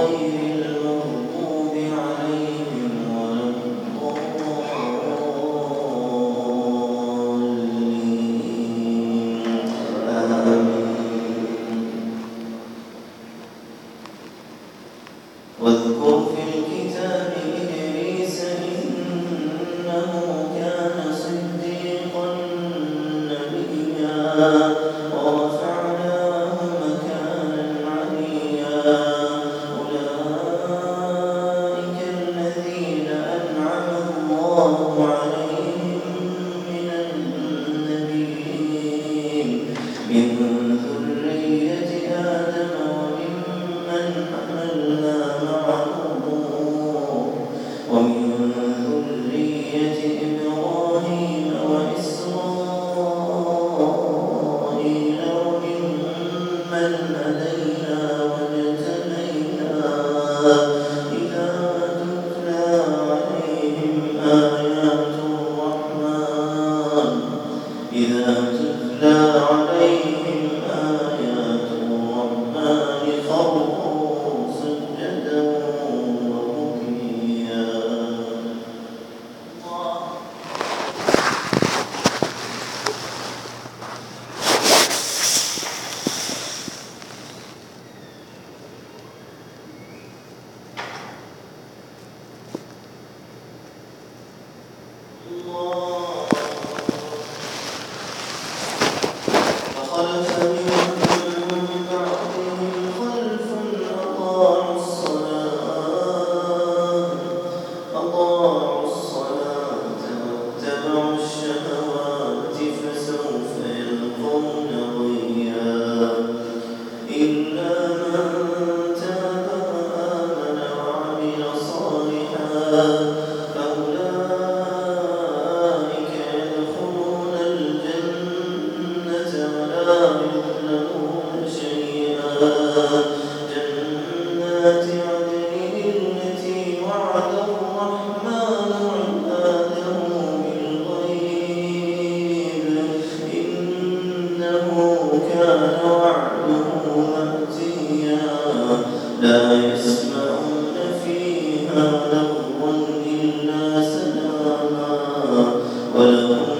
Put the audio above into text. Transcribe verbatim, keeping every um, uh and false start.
واذكر في الكتاب إدريس إنه كان صديقا نبيا ورفعناه مكانا عليا أولئك الذين أنعم الله عليهم من النبيين من ذرية آدم وممن حملنا ومن ذرية إبراهيم وإسرائيل وممن هدينا واجتبينا إذا تتلى عليهم آيات الرحمن إذا تتلى عليهم آيات الرحمن خروا سجدا فخلف من بعدهم خلف أضاعوا الصلاة أضاعوا الصلاة واتبعوا الشهوات فسوف يلقون غيا إلا من تاب وآمن وعمل صالحا جنات عدن التي وعد الرحمن عباده بالغيب إنه كان وعده مأتيا لا يسمعون فيها لغوا إلا سلاما ولهم